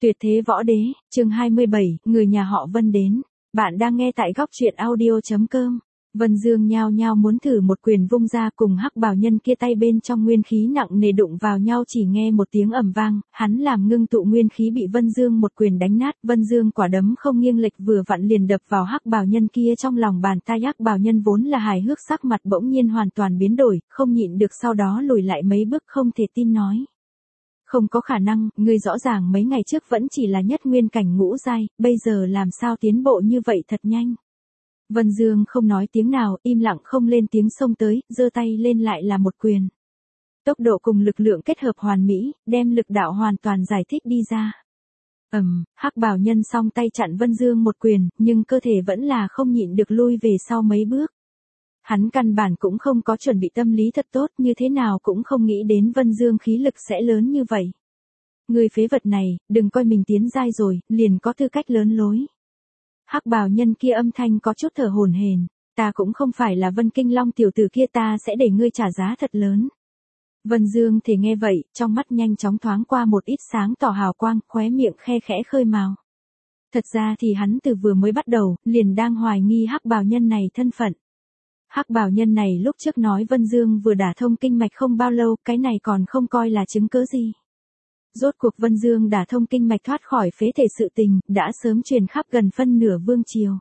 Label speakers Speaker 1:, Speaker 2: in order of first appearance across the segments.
Speaker 1: Tuyệt thế võ đế, chương 27, người nhà họ Vân đến. Bạn đang nghe tại góc truyện audio.com. Vân Dương nhao nhao muốn thử một quyền vung ra, cùng Hắc Bào Nhân kia tay bên trong nguyên khí nặng nề đụng vào nhau, chỉ nghe một tiếng ầm vang, hắn làm ngưng tụ nguyên khí bị Vân Dương một quyền đánh nát. Vân Dương quả đấm không nghiêng lệch vừa vặn liền đập vào Hắc Bào Nhân kia trong lòng bàn tay. Hắc Bào Nhân vốn là hài hước sắc mặt bỗng nhiên hoàn toàn biến đổi, không nhịn được sau đó lùi lại mấy bước, không thể tin nói: không có khả năng, ngươi rõ ràng mấy ngày trước vẫn chỉ là nhất nguyên cảnh ngũ giai, bây giờ làm sao tiến bộ như vậy thật nhanh. Vân Dương không nói tiếng nào, im lặng không lên tiếng xông tới, giơ tay lên lại là một quyền. Tốc độ cùng lực lượng kết hợp hoàn mỹ, đem lực đạo hoàn toàn giải thích đi ra. Hắc Bào Nhân song tay chặn Vân Dương một quyền, nhưng cơ thể vẫn là không nhịn được lui về sau mấy bước. Hắn căn bản cũng không có chuẩn bị tâm lý thật tốt, như thế nào cũng không nghĩ đến Vân Dương khí lực sẽ lớn như vậy. Người phế vật này, đừng coi mình tiến giai rồi, liền có tư cách lớn lối. Hắc Bào Nhân kia âm thanh có chút thở hổn hển, ta cũng không phải là Vân Kinh Long tiểu tử kia, ta sẽ để ngươi trả giá thật lớn. Vân Dương thể nghe vậy, trong mắt nhanh chóng thoáng qua một ít sáng tỏ hào quang, khóe miệng khe khẽ khơi mào. Thật ra thì hắn từ vừa mới bắt đầu, liền đang hoài nghi Hắc Bào Nhân này thân phận. Hắc Bào Nhân này lúc trước nói Vân Dương vừa đả thông kinh mạch không bao lâu, cái này còn không coi là chứng cớ gì. Rốt cuộc Vân Dương đả thông kinh mạch thoát khỏi phế thể sự tình, đã sớm truyền khắp gần phân nửa vương triều.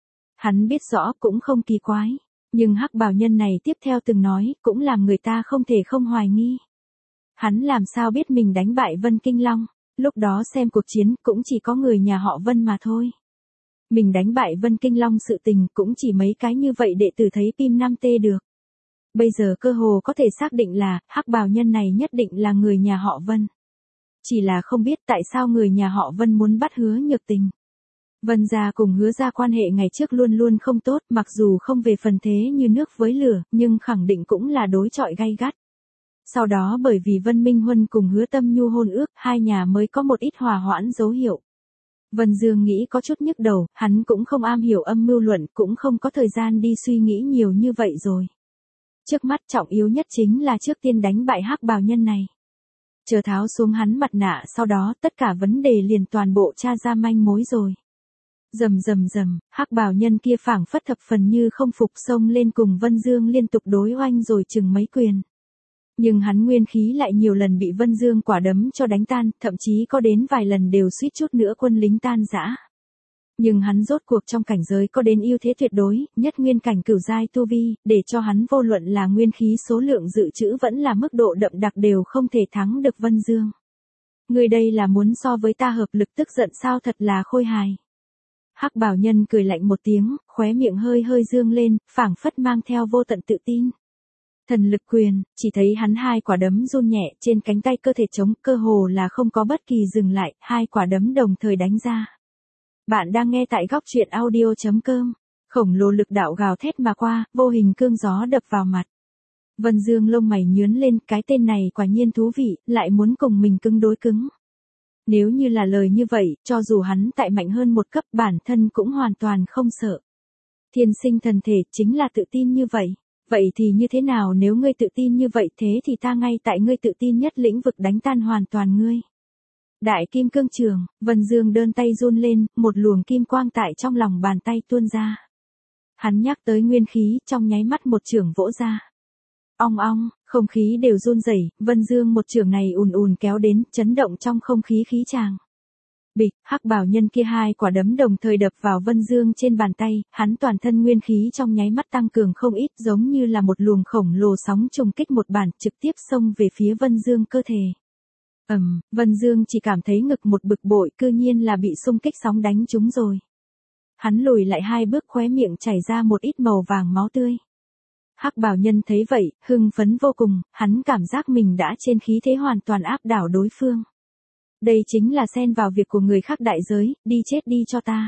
Speaker 1: Hắn biết rõ cũng không kỳ quái, nhưng Hắc Bào Nhân này tiếp theo từng nói, cũng làm người ta không thể không hoài nghi. Hắn làm sao biết mình đánh bại Vân Kinh Long, lúc đó xem cuộc chiến cũng chỉ có người nhà họ Vân mà thôi. Mình đánh bại Vân Kinh Long sự tình cũng chỉ mấy cái như vậy đệ tử thấy Pim 5T được. Bây giờ cơ hồ có thể xác định là, Hắc Bào Nhân này nhất định là người nhà họ Vân. Chỉ là không biết tại sao người nhà họ Vân muốn bắt Hứa Nhược Tình. Vân gia cùng Hứa gia quan hệ ngày trước luôn luôn không tốt, mặc dù không về phần thế như nước với lửa, nhưng khẳng định cũng là đối chọi gay gắt. Sau đó bởi vì Vân Minh Huân cùng Hứa Tâm Nhu hôn ước, hai nhà mới có một ít hòa hoãn dấu hiệu. Vân Dương nghĩ có chút nhức đầu, hắn cũng không am hiểu âm mưu luận, cũng không có thời gian đi suy nghĩ nhiều như vậy rồi. Trước mắt trọng yếu nhất chính là trước tiên đánh bại Hắc Bào Nhân này. Chờ tháo xuống hắn mặt nạ, sau đó tất cả vấn đề liền toàn bộ tra ra manh mối rồi. Rầm, Hắc Bào Nhân kia phảng phất thập phần như không phục, xông lên cùng Vân Dương liên tục đối oanh rồi chừng mấy quyền. Nhưng hắn nguyên khí lại nhiều lần bị Vân Dương quả đấm cho đánh tan, thậm chí có đến vài lần đều suýt chút nữa quân lính tan rã. Nhưng hắn rốt cuộc trong cảnh giới có đến ưu thế tuyệt đối, nhất nguyên cảnh cửu giai tu vi, để cho hắn vô luận là nguyên khí số lượng dự trữ vẫn là mức độ đậm đặc đều không thể thắng được Vân Dương. Người đây là muốn so với ta hợp lực tức giận sao, thật là khôi hài. Hắc Bào Nhân cười lạnh một tiếng, khóe miệng hơi hơi dương lên, phảng phất mang theo vô tận tự tin. Thần lực quyền, chỉ thấy hắn hai quả đấm run nhẹ trên cánh tay, cơ thể trống, cơ hồ là không có bất kỳ dừng lại, hai quả đấm đồng thời đánh ra. Bạn đang nghe tại góc truyện audio.com. Khổng lồ lực đạo gào thét mà qua, vô hình cương gió đập vào mặt. Vân Dương lông mày nhướng lên, cái tên này quả nhiên thú vị, lại muốn cùng mình cứng đối cứng. Nếu như là lời như vậy, cho dù hắn tại mạnh hơn một cấp, bản thân cũng hoàn toàn không sợ. Thiên sinh thần thể chính là tự tin như vậy. Vậy thì như thế nào nếu ngươi tự tin như vậy, thế thì ta ngay tại ngươi tự tin nhất lĩnh vực đánh tan hoàn toàn ngươi. Đại Kim Cương Trường, Vân Dương đơn tay run lên, một luồng kim quang tại trong lòng bàn tay tuôn ra. Hắn nhắc tới nguyên khí, trong nháy mắt một chưởng vỗ ra. Ong ong, không khí đều run rẩy, Vân Dương một chưởng này ùn ùn kéo đến, chấn động trong không khí khí tràng. Bịch, Hắc Bào Nhân kia hai quả đấm đồng thời đập vào Vân Dương trên bàn tay, hắn toàn thân nguyên khí trong nháy mắt tăng cường không ít, giống như là một luồng khổng lồ sóng trùng kích một bản, trực tiếp xông về phía Vân Dương cơ thể. Vân Dương chỉ cảm thấy ngực một bực bội, cư nhiên là bị xung kích sóng đánh trúng rồi. Hắn lùi lại hai bước, khóe miệng chảy ra một ít màu vàng máu tươi. Hắc Bào Nhân thấy vậy, hưng phấn vô cùng, hắn cảm giác mình đã trên khí thế hoàn toàn áp đảo đối phương. Đây chính là xen vào việc của người khác đại giới, đi chết đi cho ta.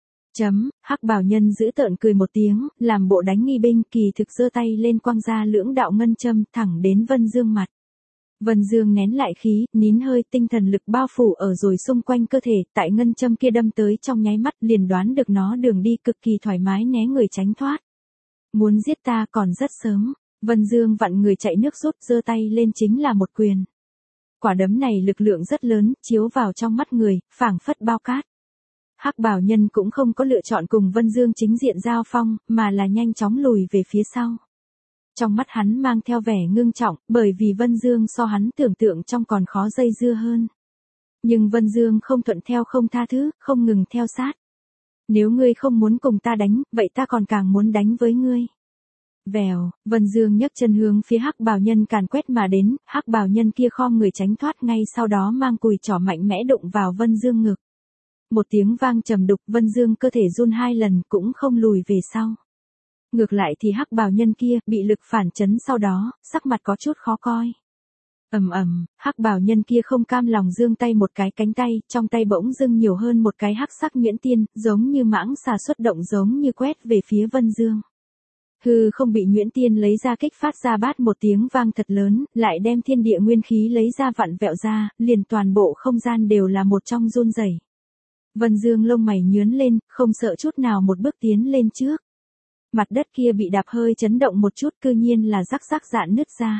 Speaker 1: Hắc Bào Nhân giữ tợn cười một tiếng, làm bộ đánh nghi binh, kỳ thực giơ tay lên quăng ra lưỡng đạo ngân châm thẳng đến Vân Dương mặt. Vân Dương nén lại khí, nín hơi, tinh thần lực bao phủ ở rồi xung quanh cơ thể, tại ngân châm kia đâm tới trong nháy mắt liền đoán được nó đường đi, cực kỳ thoải mái né người tránh thoát. Muốn giết ta còn rất sớm, Vân Dương vặn người chạy nước rút, giơ tay lên chính là một quyền. Quả đấm này lực lượng rất lớn, chiếu vào trong mắt người, phảng phất bao cát. Hắc bào nhân cũng không có lựa chọn cùng Vân Dương chính diện giao phong, mà là nhanh chóng lùi về phía sau. Trong mắt hắn mang theo vẻ ngưng trọng, bởi vì Vân Dương so hắn tưởng tượng trong còn khó dây dưa hơn. Nhưng Vân Dương không thuận theo không tha thứ, không ngừng theo sát. Nếu ngươi không muốn cùng ta đánh, vậy ta còn càng muốn đánh với ngươi. Vèo, Vân Dương nhấc chân hướng phía hắc bào nhân càn quét mà đến, hắc bào nhân kia khom người tránh thoát ngay sau đó mang cùi trỏ mạnh mẽ đụng vào Vân Dương ngực. Một tiếng vang trầm đục, Vân Dương cơ thể run 2 lần cũng không lùi về sau. Ngược lại thì hắc bào nhân kia bị lực phản chấn sau đó, sắc mặt có chút khó coi. Hắc bào nhân kia không cam lòng giương tay một cái cánh tay, trong tay bỗng dưng nhiều hơn một cái hắc sắc nhuyễn tiên, giống như mãng xà xuất động giống như quét về phía Vân Dương. Hư không bị nhuyễn tiên lấy ra kích phát ra bát một tiếng vang thật lớn, lại đem thiên địa nguyên khí lấy ra vặn vẹo ra, liền toàn bộ không gian đều là một trong run rẩy. Vân Dương lông mày nhướng lên, không sợ chút nào một bước tiến lên trước. Mặt đất kia bị đạp hơi chấn động một chút, cư nhiên là rắc rắc rạn nứt ra.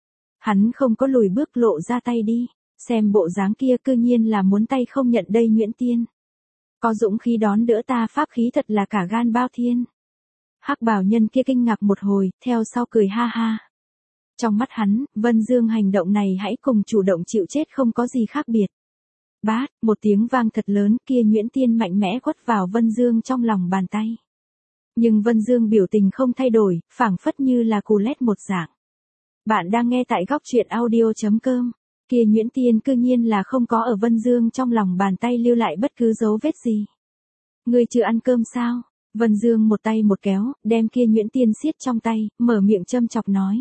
Speaker 1: Hắn không có lùi bước lộ ra tay đi, xem bộ dáng kia cư nhiên là muốn tay không nhận đây nhuyễn tiên. Có dũng khí đón đỡ ta pháp khí thật là cả gan bao thiên. Hắc bào nhân kia kinh ngạc một hồi, theo sau cười ha ha. Trong mắt hắn, Vân Dương hành động này hãy cùng chủ động chịu chết không có gì khác biệt. Bát, một tiếng vang thật lớn, kia nhuyễn tiên mạnh mẽ quất vào Vân Dương trong lòng bàn tay. Nhưng Vân Dương biểu tình không thay đổi, phảng phất như là cù lét một dạng. Bạn đang nghe tại góc truyện audio.com. Kia nhuyễn tiên cư nhiên là không có ở Vân Dương trong lòng bàn tay lưu lại bất cứ dấu vết gì. Ngươi chưa ăn cơm sao? Vân Dương một tay một kéo, đem kia nhuyễn tiên siết trong tay, mở miệng châm chọc nói.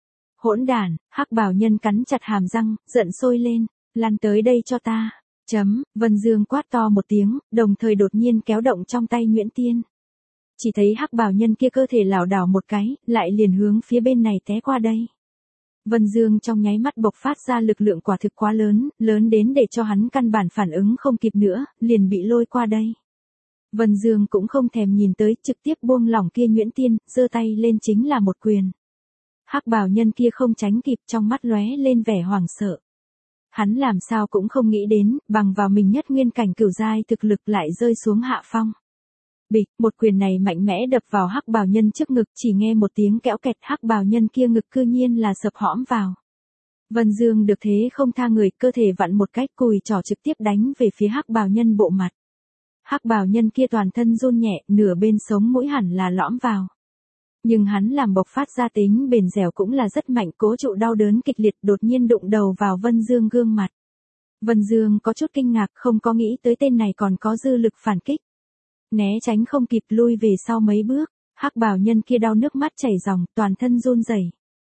Speaker 1: Hỗn đản, hắc bào nhân cắn chặt hàm răng, giận sôi lên, lăn tới đây cho ta. Vân Dương quát to một tiếng, đồng thời đột nhiên kéo động trong tay nhuyễn tiên. Chỉ thấy hắc bào nhân kia cơ thể lảo đảo một cái, lại liền hướng phía bên này té qua đây. Vân Dương trong nháy mắt bộc phát ra lực lượng quả thực quá lớn, lớn đến để cho hắn căn bản phản ứng không kịp nữa, liền bị lôi qua đây. Vân Dương cũng không thèm nhìn tới, trực tiếp buông lỏng kia nhuyễn tiên, giơ tay lên chính là một quyền. Hắc bào nhân kia không tránh kịp, trong mắt lóe lên vẻ hoảng sợ. Hắn làm sao cũng không nghĩ đến, bằng vào mình nhất nguyên cảnh cửu giai thực lực lại rơi xuống hạ phong. Bịch, một quyền này mạnh mẽ đập vào hắc bào nhân trước ngực, chỉ nghe một tiếng kẽo kẹt, hắc bào nhân kia ngực cư nhiên là sập hõm vào. Vân Dương được thế không tha người, cơ thể vặn một cách cùi trỏ trực tiếp đánh về phía hắc bào nhân bộ mặt. Hắc bào nhân kia toàn thân run nhẹ, nửa bên sống mũi hẳn là lõm vào. Nhưng hắn làm bộc phát ra tính bền dẻo cũng là rất mạnh, cố trụ đau đớn kịch liệt, đột nhiên đụng đầu vào Vân Dương gương mặt. Vân Dương có chút kinh ngạc, không có nghĩ tới tên này còn có dư lực phản kích. Né tránh không kịp, lui về sau mấy bước, hắc bào nhân kia đau nước mắt chảy ròng, toàn thân run rẩy.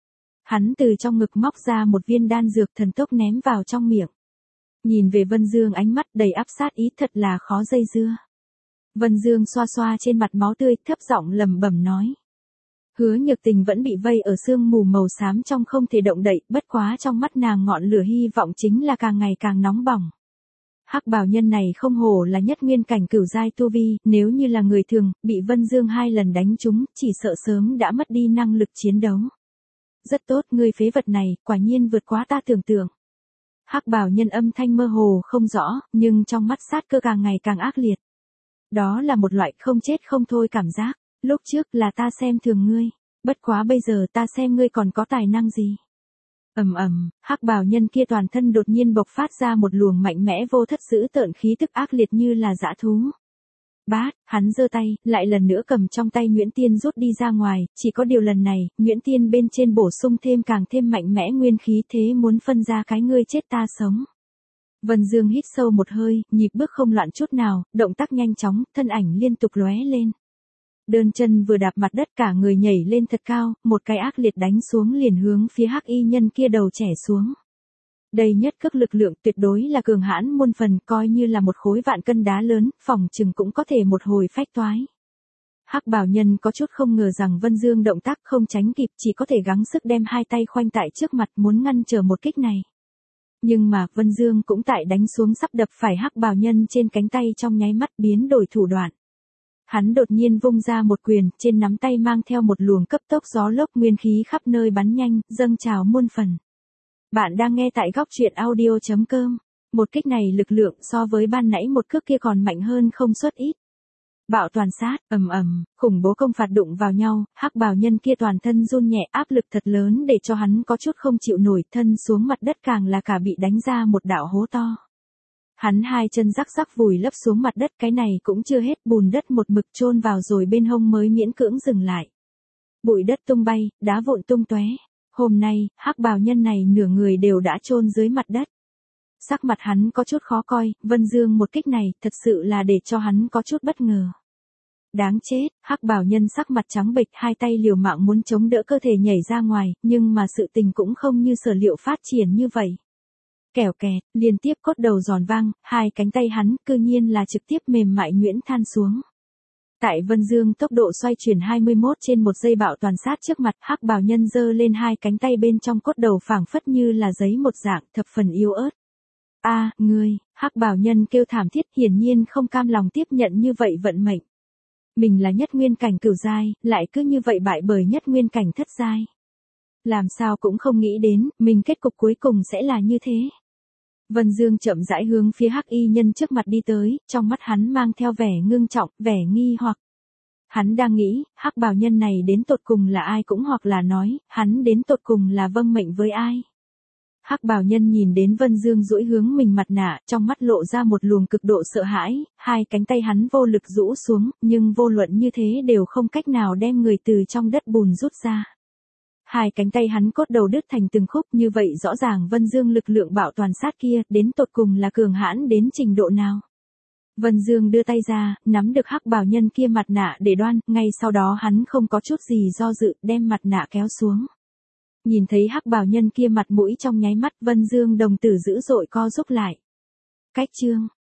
Speaker 1: Hắn từ trong ngực móc ra một viên đan dược thần tốc ném vào trong miệng. Nhìn về Vân Dương ánh mắt đầy áp sát ý, thật là khó dây dưa. Vân Dương xoa xoa trên mặt máu tươi, thấp giọng lẩm bẩm nói. Hứa Nhược Tình vẫn bị vây ở sương mù màu xám trong không thể động đậy, bất quá trong mắt nàng ngọn lửa hy vọng chính là càng ngày càng nóng bỏng. Hắc bào nhân này không hổ là nhất nguyên cảnh cửu giai tu vi, nếu như là người thường, bị Vân Dương 2 lần đánh trúng, chỉ sợ sớm đã mất đi năng lực chiến đấu. Rất tốt, ngươi phế vật này, quả nhiên vượt quá ta tưởng tượng. Hắc bào nhân âm thanh mơ hồ không rõ, nhưng trong mắt sát cơ càng ngày càng ác liệt. Đó là một loại không chết không thôi cảm giác, lúc trước là ta xem thường ngươi, bất quá bây giờ ta xem ngươi còn có tài năng gì. Hắc bào nhân kia toàn thân đột nhiên bộc phát ra một luồng mạnh mẽ vô thất dữ tợn khí tức ác liệt như là dã thú. Bát, hắn giơ tay, lại lần nữa cầm trong tay nhuyễn tiên rút đi ra ngoài, chỉ có điều lần này, nhuyễn tiên bên trên bổ sung thêm càng thêm mạnh mẽ nguyên khí, thế muốn phân ra cái ngươi chết ta sống. Vân Dương hít sâu một hơi, nhịp bước không loạn chút nào, động tác nhanh chóng, thân ảnh liên tục lóe lên. Đơn chân vừa đạp mặt đất, cả người nhảy lên thật cao, một cái ác liệt đánh xuống liền hướng phía hắc y nhân kia đầu chẻ xuống. Đây nhất cước lực lượng tuyệt đối là cường hãn muôn phần, coi như là một khối vạn cân đá lớn, phòng chừng cũng có thể một hồi phách toái. Hắc bào nhân có chút không ngờ rằng Vân Dương động tác không tránh kịp, chỉ có thể gắng sức đem 2 tay khoanh tại trước mặt muốn ngăn trở một kích này. Nhưng mà Vân Dương cũng tại đánh xuống sắp đập phải hắc bào nhân trên cánh tay trong nháy mắt biến đổi thủ đoạn. Hắn đột nhiên vung ra một quyền, trên nắm tay mang theo một luồng cấp tốc gió lốc, nguyên khí khắp nơi bắn nhanh, dâng trào muôn phần. Bạn đang nghe tại góc truyện audio.com. Một kích này lực lượng so với ban nãy một cước kia còn mạnh hơn không suất ít. Bạo toàn sát, ầm ầm, khủng bố công phạt đụng vào nhau, hắc bào nhân kia toàn thân run nhẹ, áp lực thật lớn để cho hắn có chút không chịu nổi, thân xuống mặt đất càng là cả bị đánh ra một đạo hố to. Hắn hai chân rắc rắc vùi lấp xuống mặt đất, cái này cũng chưa hết, bùn đất một mực chôn vào rồi bên hông mới miễn cưỡng dừng lại. Bụi đất tung bay, đá vụn tung tóe. Hôm nay, hắc bào nhân này nửa người đều đã chôn dưới mặt đất. Sắc mặt hắn có chút khó coi, Vân Dương một kích này thật sự là để cho hắn có chút bất ngờ. Đáng chết, hắc bào nhân sắc mặt trắng bệch, hai tay liều mạng muốn chống đỡ cơ thể nhảy ra ngoài, nhưng mà sự tình cũng không như sở liệu phát triển như vậy. Kẻo kẹt, liên tiếp cốt đầu giòn vang, hai cánh tay hắn cư nhiên là trực tiếp mềm mại nhuyễn than xuống. Tại Vân Dương tốc độ xoay chuyển 21/1 giây bạo toàn sát trước mặt, hắc bào nhân giơ lên hai cánh tay bên trong cốt đầu phảng phất như là giấy một dạng, thập phần yếu ớt. A, ngươi, hắc bào nhân kêu thảm thiết, hiển nhiên không cam lòng tiếp nhận như vậy vận mệnh. Mình là nhất nguyên cảnh cửu giai, lại cứ như vậy bại bởi nhất nguyên cảnh thất giai. Làm sao cũng không nghĩ đến, mình kết cục cuối cùng sẽ là như thế. Vân Dương chậm rãi hướng phía hắc y nhân trước mặt đi tới, trong mắt hắn mang theo vẻ ngưng trọng, vẻ nghi hoặc. Hắn đang nghĩ, hắc bào nhân này đến tột cùng là ai, cũng hoặc là nói, hắn đến tột cùng là vâng mệnh với ai. Hắc bào nhân nhìn đến Vân Dương duỗi hướng mình mặt nạ, trong mắt lộ ra một luồng cực độ sợ hãi, hai cánh tay hắn vô lực rũ xuống, nhưng vô luận như thế đều không cách nào đem người từ trong đất bùn rút ra. Hai cánh tay hắn cốt đầu đứt thành từng khúc, như vậy rõ ràng Vân Dương lực lượng bạo toàn sát kia, đến tột cùng là cường hãn đến trình độ nào. Vân Dương đưa tay ra, nắm được hắc bào nhân kia mặt nạ để đoan, ngay sau đó hắn không có chút gì do dự, đem mặt nạ kéo xuống. Nhìn thấy hắc bào nhân kia mặt mũi trong nháy mắt, Vân Dương đồng tử dữ dội co rúm lại. Cách chương,